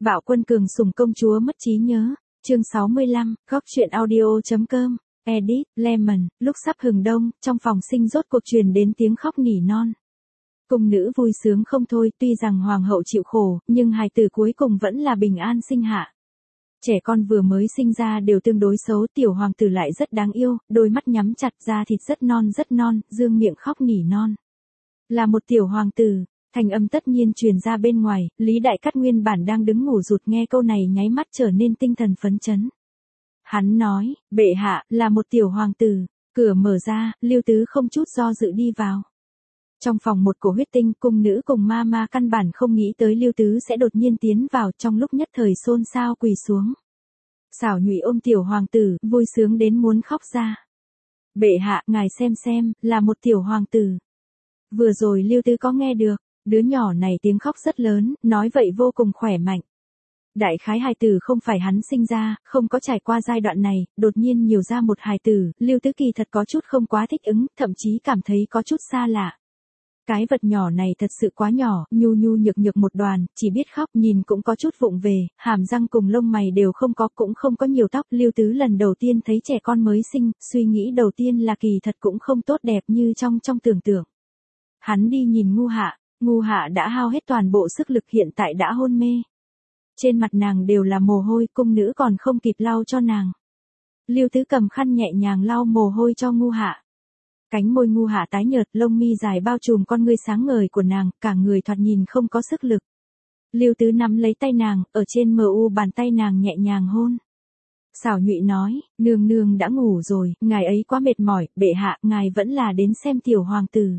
Bạo Quân cường sủng công chúa mất trí nhớ. Chương 65, góc truyện audio.com. Edit, Lemon. Lúc sắp hừng đông, trong phòng sinh rốt cuộc truyền đến tiếng khóc nỉ non. Cung nữ vui sướng không thôi, tuy rằng hoàng hậu chịu khổ, nhưng hài tử cuối cùng vẫn là bình an sinh hạ. Trẻ con vừa mới sinh ra đều tương đối xấu, tiểu hoàng tử lại rất đáng yêu, đôi mắt nhắm chặt, da thịt rất non, dương miệng khóc nỉ non. Là một tiểu hoàng tử. Thanh âm tất nhiên truyền ra bên ngoài, Lý Đại Cát nguyên bản đang đứng ngủ rụt nghe câu này nháy mắt trở nên tinh thần phấn chấn. Hắn nói, bệ hạ, là một tiểu hoàng tử. Cửa mở ra, Lưu Tứ không chút do dự đi vào. Trong phòng một cổ huyết tinh, cung nữ cùng ma căn bản không nghĩ tới Lưu Tứ sẽ đột nhiên tiến vào, trong lúc nhất thời xôn xao quỳ xuống. Xảo Nhụy ôm tiểu hoàng tử, vui sướng đến muốn khóc ra. Bệ hạ, ngài xem, là một tiểu hoàng tử. Vừa rồi Lưu Tứ có nghe được. Đứa nhỏ này tiếng khóc rất lớn, nói vậy vô cùng khỏe mạnh. Đại khái hài tử không phải hắn sinh ra, không có trải qua giai đoạn này, đột nhiên nhiều ra một hài tử, Lưu Tứ kỳ thật có chút không quá thích ứng, thậm chí cảm thấy có chút xa lạ. Cái vật nhỏ này thật sự quá nhỏ, nhu nhược một đoàn, chỉ biết khóc, nhìn cũng có chút vụng về, hàm răng cùng lông mày đều không có, cũng không có nhiều tóc. Lưu Tứ lần đầu tiên thấy trẻ con mới sinh, suy nghĩ đầu tiên là kỳ thật cũng không tốt đẹp như trong tưởng tượng. Hắn đi nhìn Ngu Hạ đã hao hết toàn bộ sức lực, hiện tại đã hôn mê. Trên mặt nàng đều là mồ hôi, cung nữ còn không kịp lau cho nàng. Lưu Tứ cầm khăn nhẹ nhàng lau mồ hôi cho Ngu Hạ. Cánh môi Ngu Hạ tái nhợt, lông mi dài bao trùm con ngươi sáng ngời của nàng, cả người thoạt nhìn không có sức lực. Lưu Tứ nắm lấy tay nàng, ở trên bàn tay nàng nhẹ nhàng hôn. Xảo Nhụy nói, nương đã ngủ rồi, ngài ấy quá mệt mỏi, bệ hạ, ngài vẫn là đến xem tiểu hoàng tử.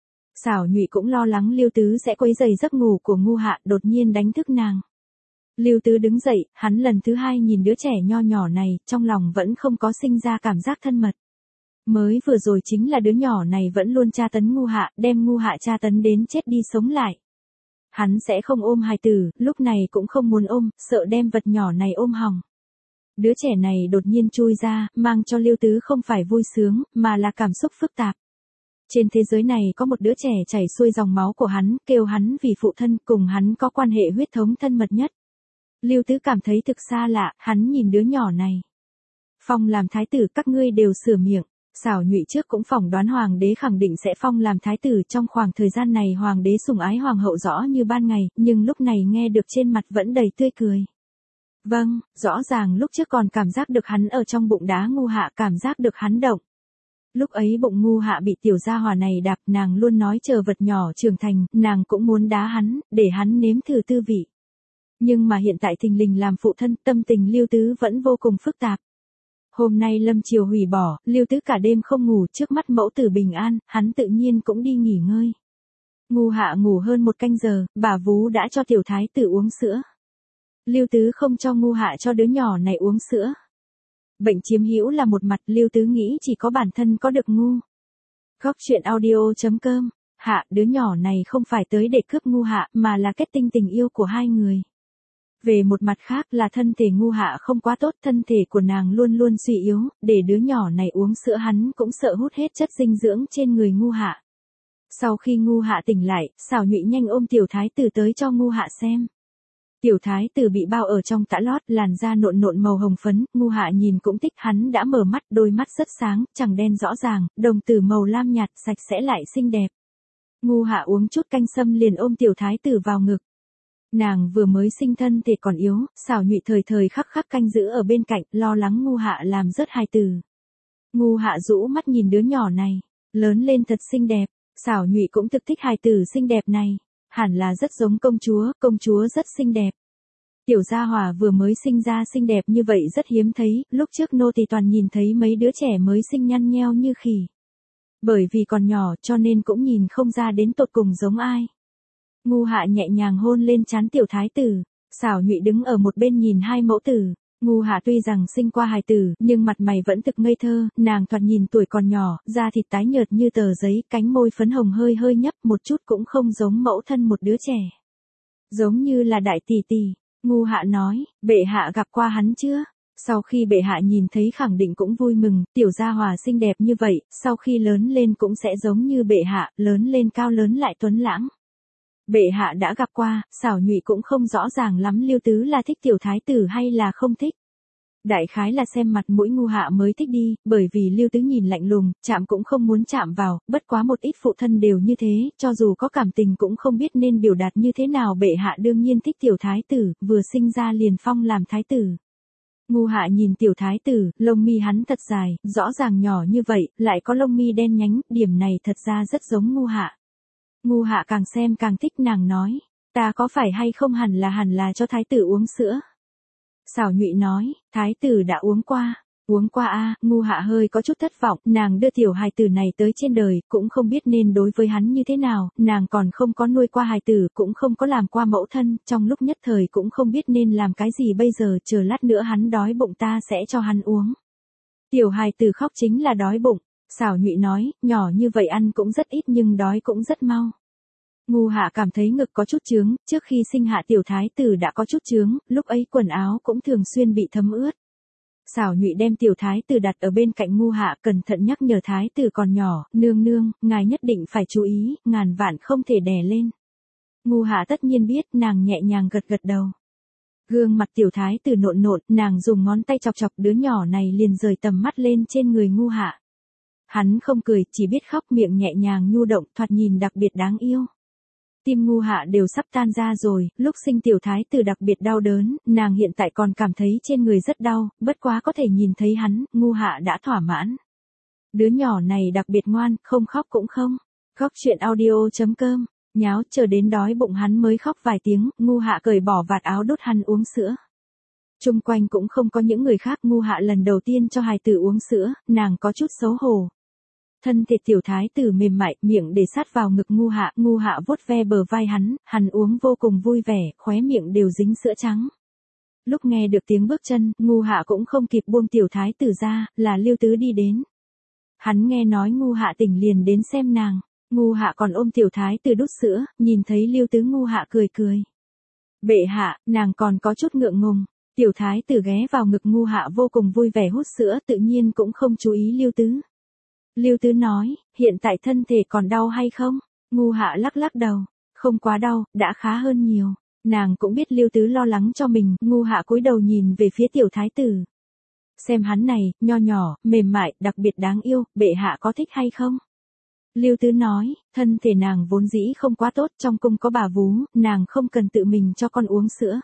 Xảo Nhụy cũng lo lắng Lưu Tứ sẽ quấy rầy giấc ngủ của Ngu Hạ, đột nhiên đánh thức nàng. Lưu Tứ đứng dậy, hắn lần thứ hai nhìn đứa trẻ nho nhỏ này, trong lòng vẫn không có sinh ra cảm giác thân mật. Mới vừa rồi chính là đứa nhỏ này vẫn luôn tra tấn Ngu Hạ, đem Ngu Hạ tra tấn đến chết đi sống lại. Hắn sẽ không ôm hài tử, lúc này cũng không muốn ôm, sợ đem vật nhỏ này ôm hỏng. Đứa trẻ này đột nhiên chui ra, mang cho Lưu Tứ không phải vui sướng, mà là cảm xúc phức tạp. Trên thế giới này có một đứa trẻ chảy xuôi dòng máu của hắn, kêu hắn vì phụ thân, cùng hắn có quan hệ huyết thống thân mật nhất. Lưu Tứ cảm thấy thực xa lạ, hắn nhìn đứa nhỏ này. Phong làm thái tử, các ngươi đều sửa miệng. Xảo Nhụy trước cũng phỏng đoán hoàng đế khẳng định sẽ phong làm thái tử, trong khoảng thời gian này hoàng đế sủng ái hoàng hậu rõ như ban ngày, nhưng lúc này nghe được trên mặt vẫn đầy tươi cười. Vâng, rõ ràng lúc trước còn cảm giác được hắn ở trong bụng đá Ngu Hạ, cảm giác được hắn động. Lúc ấy bụng Ngu Hạ bị tiểu gia hỏa này đạp, nàng luôn nói chờ vật nhỏ trưởng thành, nàng cũng muốn đá hắn, để hắn nếm thử tư vị. Nhưng mà hiện tại thình lình làm phụ thân, tâm tình Lưu Tứ vẫn vô cùng phức tạp. Hôm nay lâm chiều hủy bỏ, Lưu Tứ cả đêm không ngủ, trước mắt mẫu tử bình an, hắn tự nhiên cũng đi nghỉ ngơi. Ngu Hạ ngủ hơn 1 canh giờ, bà vú đã cho tiểu thái tử uống sữa. Lưu Tứ không cho Ngu Hạ cho đứa nhỏ này uống sữa. Bệnh chiếm hữu là một mặt, Lưu Tứ nghĩ chỉ có bản thân có được ngu. Góc truyện audio.com. Hạ, đứa nhỏ này không phải tới để cướp Ngu Hạ, mà là kết tinh tình yêu của hai người. Về một mặt khác là thân thể Ngu Hạ không quá tốt, thân thể của nàng luôn suy yếu, để đứa nhỏ này uống sữa hắn cũng sợ hút hết chất dinh dưỡng trên người Ngu Hạ. Sau khi Ngu Hạ tỉnh lại, Xảo Nhụy nhanh ôm tiểu thái tử tới cho Ngu Hạ xem. Tiểu thái tử bị bao ở trong tã lót, làn da nộn màu hồng phấn, Ngu Hạ nhìn cũng thích, hắn đã mở mắt, đôi mắt rất sáng, chẳng đen rõ ràng, đồng tử màu lam nhạt, sạch sẽ lại xinh đẹp. Ngu Hạ uống chút canh sâm liền ôm tiểu thái tử vào ngực. Nàng vừa mới sinh thân thể còn yếu, Xảo Nhụy thời khắc canh giữ ở bên cạnh, lo lắng Ngu Hạ làm rớt hài tử. Ngu Hạ rũ mắt nhìn đứa nhỏ này, lớn lên thật xinh đẹp, Xảo Nhụy cũng thực thích hài tử xinh đẹp này. Hẳn là rất giống công chúa rất xinh đẹp. Tiểu gia hỏa vừa mới sinh ra xinh đẹp như vậy rất hiếm thấy, lúc trước nô tỳ toàn nhìn thấy mấy đứa trẻ mới sinh nhăn nheo như khỉ. Bởi vì còn nhỏ cho nên cũng nhìn không ra đến tột cùng giống ai. Ngu Hạ nhẹ nhàng hôn lên trán tiểu thái tử, Xảo Nhụy đứng ở một bên nhìn hai mẫu tử. Ngu Hạ tuy rằng sinh qua hài tử, nhưng mặt mày vẫn thực ngây thơ, nàng thoạt nhìn tuổi còn nhỏ, da thịt tái nhợt như tờ giấy, cánh môi phấn hồng hơi nhấp, một chút cũng không giống mẫu thân một đứa trẻ. Giống như là đại tỷ tỷ. Ngu Hạ nói, bệ hạ gặp qua hắn chưa? Sau khi bệ hạ nhìn thấy khẳng định cũng vui mừng, tiểu gia hòa xinh đẹp như vậy, sau khi lớn lên cũng sẽ giống như bệ hạ, lớn lên cao lớn lại tuấn lãng. Bệ hạ đã gặp qua, Xảo Nhụy cũng không rõ ràng lắm Lưu Tứ là thích tiểu thái tử hay là không thích. Đại khái là xem mặt mũi ngu hạ mới thích đi, bởi vì Lưu Tứ nhìn lạnh lùng, chạm cũng không muốn chạm vào, bất quá một ít phụ thân đều như thế, cho dù có cảm tình cũng không biết nên biểu đạt như thế nào. Bệ hạ đương nhiên thích tiểu thái tử, vừa sinh ra liền phong làm thái tử. Ngu hạ nhìn tiểu thái tử, lông mi hắn thật dài, rõ ràng nhỏ như vậy, lại có lông mi đen nhánh, điểm này thật ra rất giống ngu hạ. Ngu hạ càng xem càng thích, nàng nói, ta có phải hay không hẳn là cho thái tử uống sữa. Xảo Nhụy nói, thái tử đã uống qua a. Ngu hạ hơi có chút thất vọng, nàng đưa tiểu hài tử này tới trên đời, cũng không biết nên đối với hắn như thế nào, nàng còn không có nuôi qua hài tử, cũng không có làm qua mẫu thân, trong lúc nhất thời cũng không biết nên làm cái gì bây giờ, chờ lát nữa hắn đói bụng ta sẽ cho hắn uống. Tiểu hài tử khóc chính là đói bụng. Xảo Nhụy nói, nhỏ như vậy ăn cũng rất ít nhưng đói cũng rất mau. Ngu hạ cảm thấy ngực có chút chướng, trước khi sinh hạ tiểu thái tử đã có chút chướng, lúc ấy quần áo cũng thường xuyên bị thấm ướt. Xảo Nhụy đem tiểu thái tử đặt ở bên cạnh ngu hạ, cẩn thận nhắc nhở thái tử còn nhỏ, nương nương, ngài nhất định phải chú ý, ngàn vạn không thể đè lên. Ngu hạ tất nhiên biết, nàng nhẹ nhàng gật gật đầu. Gương mặt tiểu thái tử nộn nộn, nàng dùng ngón tay chọc chọc đứa nhỏ này liền rời tầm mắt lên trên người ngu hạ. Hắn không cười, chỉ biết khóc, miệng nhẹ nhàng nhu động, thoạt nhìn đặc biệt đáng yêu. Tim ngu hạ đều sắp tan ra rồi, lúc sinh tiểu thái tử đặc biệt đau đớn, nàng hiện tại còn cảm thấy trên người rất đau, bất quá có thể nhìn thấy hắn, ngu hạ đã thỏa mãn. Đứa nhỏ này đặc biệt ngoan, không khóc cũng không. Góc chuyện audio.com, nháo chờ đến đói bụng hắn mới khóc vài tiếng, ngu hạ cởi bỏ vạt áo đút hắn uống sữa. Chung quanh cũng không có những người khác, ngu hạ lần đầu tiên cho hài tử uống sữa, nàng có chút xấu hổ. Thân thể tiểu thái tử mềm mại, miệng để sát vào ngực ngu hạ vuốt ve bờ vai hắn uống vô cùng vui vẻ, khóe miệng đều dính sữa trắng. Lúc nghe được tiếng bước chân, ngu hạ cũng không kịp buông tiểu thái tử ra, là Lưu Tứ đi đến. Hắn nghe nói ngu hạ tỉnh liền đến xem nàng, ngu hạ còn ôm tiểu thái tử đút sữa, nhìn thấy Lưu Tứ ngu hạ cười cười. Bệ hạ, nàng còn có chút ngượng ngùng, tiểu thái tử ghé vào ngực ngu hạ vô cùng vui vẻ hút sữa, tự nhiên cũng không chú ý Lưu Tứ. Lưu Tứ nói, hiện tại thân thể còn đau hay không? Ngu hạ lắc lắc đầu, không quá đau, đã khá hơn nhiều. Nàng cũng biết Lưu Tứ lo lắng cho mình, ngu hạ cúi đầu nhìn về phía tiểu thái tử. Xem hắn này, nho nhỏ, mềm mại, đặc biệt đáng yêu, bệ hạ có thích hay không? Lưu Tứ nói, thân thể nàng vốn dĩ không quá tốt, trong cung có bà vú, nàng không cần tự mình cho con uống sữa.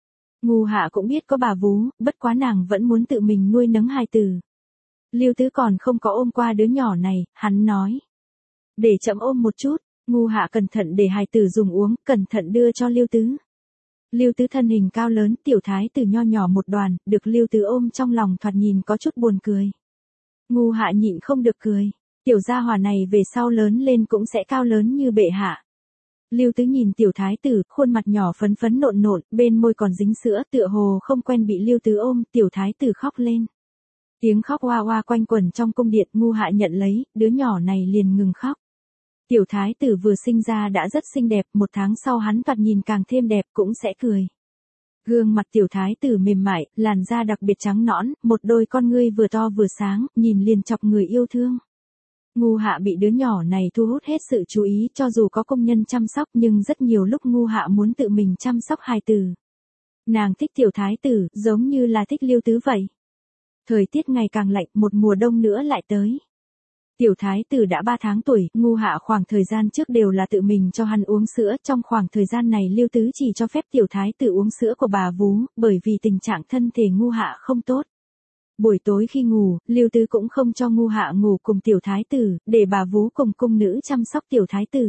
Ngu hạ cũng biết có bà vú, bất quá nàng vẫn muốn tự mình nuôi nấng hài tử. Lưu Tứ còn không có ôm qua đứa nhỏ này, hắn nói. Để chậm ôm một chút, ngu hạ cẩn thận để hài tử dùng uống, cẩn thận đưa cho Lưu Tứ. Lưu Tứ thân hình cao lớn, tiểu thái tử nho nhỏ một đoàn, được Lưu Tứ ôm trong lòng thoạt nhìn có chút buồn cười. Ngu hạ nhịn không được cười, tiểu gia hỏa này về sau lớn lên cũng sẽ cao lớn như bệ hạ. Lưu Tứ nhìn tiểu thái tử, khuôn mặt nhỏ phấn phấn nộn nộn, bên môi còn dính sữa, tựa hồ không quen bị Lưu Tứ ôm, tiểu thái tử khóc lên. Tiếng khóc oa oa quanh quẩn trong cung điện, ngu hạ nhận lấy, đứa nhỏ này liền ngừng khóc. Tiểu thái tử vừa sinh ra đã rất xinh đẹp, một tháng sau hắn thoạt nhìn càng thêm đẹp, cũng sẽ cười. Gương mặt tiểu thái tử mềm mại, làn da đặc biệt trắng nõn, một đôi con ngươi vừa to vừa sáng, nhìn liền chọc người yêu thương. Ngu hạ bị đứa nhỏ này thu hút hết sự chú ý, cho dù có công nhân chăm sóc nhưng rất nhiều lúc ngu hạ muốn tự mình chăm sóc hài tử. Nàng thích tiểu thái tử, giống như là thích Lưu Tứ vậy. Thời tiết ngày càng lạnh, một mùa đông nữa lại tới. Tiểu thái tử đã 3 tháng tuổi, ngu hạ khoảng thời gian trước đều là tự mình cho hắn uống sữa, trong khoảng thời gian này Lưu Tứ chỉ cho phép tiểu thái tử uống sữa của bà vú, bởi vì tình trạng thân thể ngu hạ không tốt. Buổi tối khi ngủ, Lưu Tứ cũng không cho ngu hạ ngủ cùng tiểu thái tử, để bà vú cùng cung nữ chăm sóc tiểu thái tử.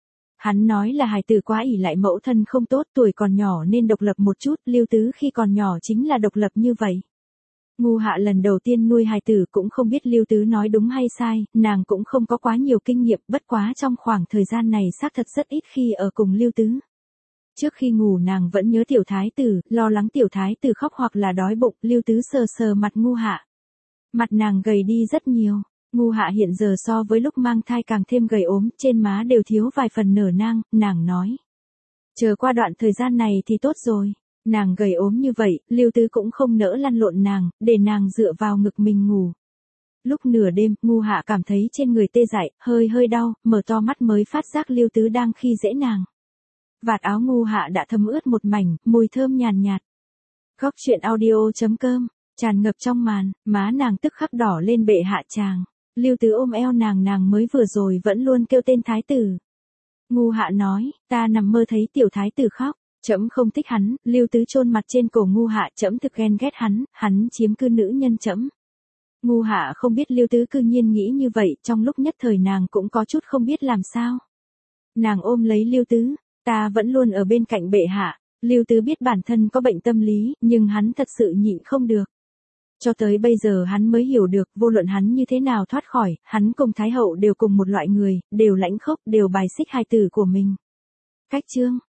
Hắn nói là hài tử quá ỷ lại mẫu thân không tốt, tuổi còn nhỏ nên độc lập một chút, Lưu Tứ khi còn nhỏ chính là độc lập như vậy. Ngu hạ lần đầu tiên nuôi hài tử cũng không biết Lưu Tứ nói đúng hay sai, nàng cũng không có quá nhiều kinh nghiệm, bất quá trong khoảng thời gian này xác thật rất ít khi ở cùng Lưu Tứ. Trước khi ngủ nàng vẫn nhớ tiểu thái tử, lo lắng tiểu thái tử khóc hoặc là đói bụng, Lưu Tứ sờ sờ mặt ngu hạ. Mặt nàng gầy đi rất nhiều, ngu hạ hiện giờ so với lúc mang thai càng thêm gầy ốm, trên má đều thiếu vài phần nở nang, nàng nói. Chờ qua đoạn thời gian này thì tốt rồi. Nàng gầy ốm như vậy, Lưu Tứ cũng không nỡ lăn lộn nàng, để nàng dựa vào ngực mình ngủ. Lúc nửa đêm, ngu hạ cảm thấy trên người tê dại, hơi đau, mở to mắt mới phát giác Lưu Tứ đang khi dễ nàng. Vạt áo Ngu Hạ đã thấm ướt một mảnh, mùi thơm nhàn nhạt. Góc chuyện audio.com, tràn ngập trong màn, má nàng tức khắc đỏ lên bệ hạ chàng. Lưu Tứ ôm eo nàng mới vừa rồi vẫn luôn kêu tên thái tử. Ngu Hạ nói, ta nằm mơ thấy tiểu thái tử khóc, trẫm không thích hắn. Lưu Tứ chôn mặt trên cổ Ngu Hạ, trẫm thực ghen ghét hắn chiếm cư nữ nhân trẫm. Ngu Hạ không biết Lưu Tứ cư nhiên nghĩ như vậy, trong lúc nhất thời nàng cũng có chút không biết làm sao. Nàng ôm lấy Lưu Tứ, ta vẫn luôn ở bên cạnh bệ hạ. Lưu Tứ biết bản thân có bệnh tâm lý, nhưng hắn thật sự nhịn không được. Cho tới bây giờ hắn mới hiểu được, vô luận hắn như thế nào thoát khỏi, hắn cùng Thái hậu đều cùng một loại người, đều lãnh khốc, đều bài xích hài tử của mình. Cách chương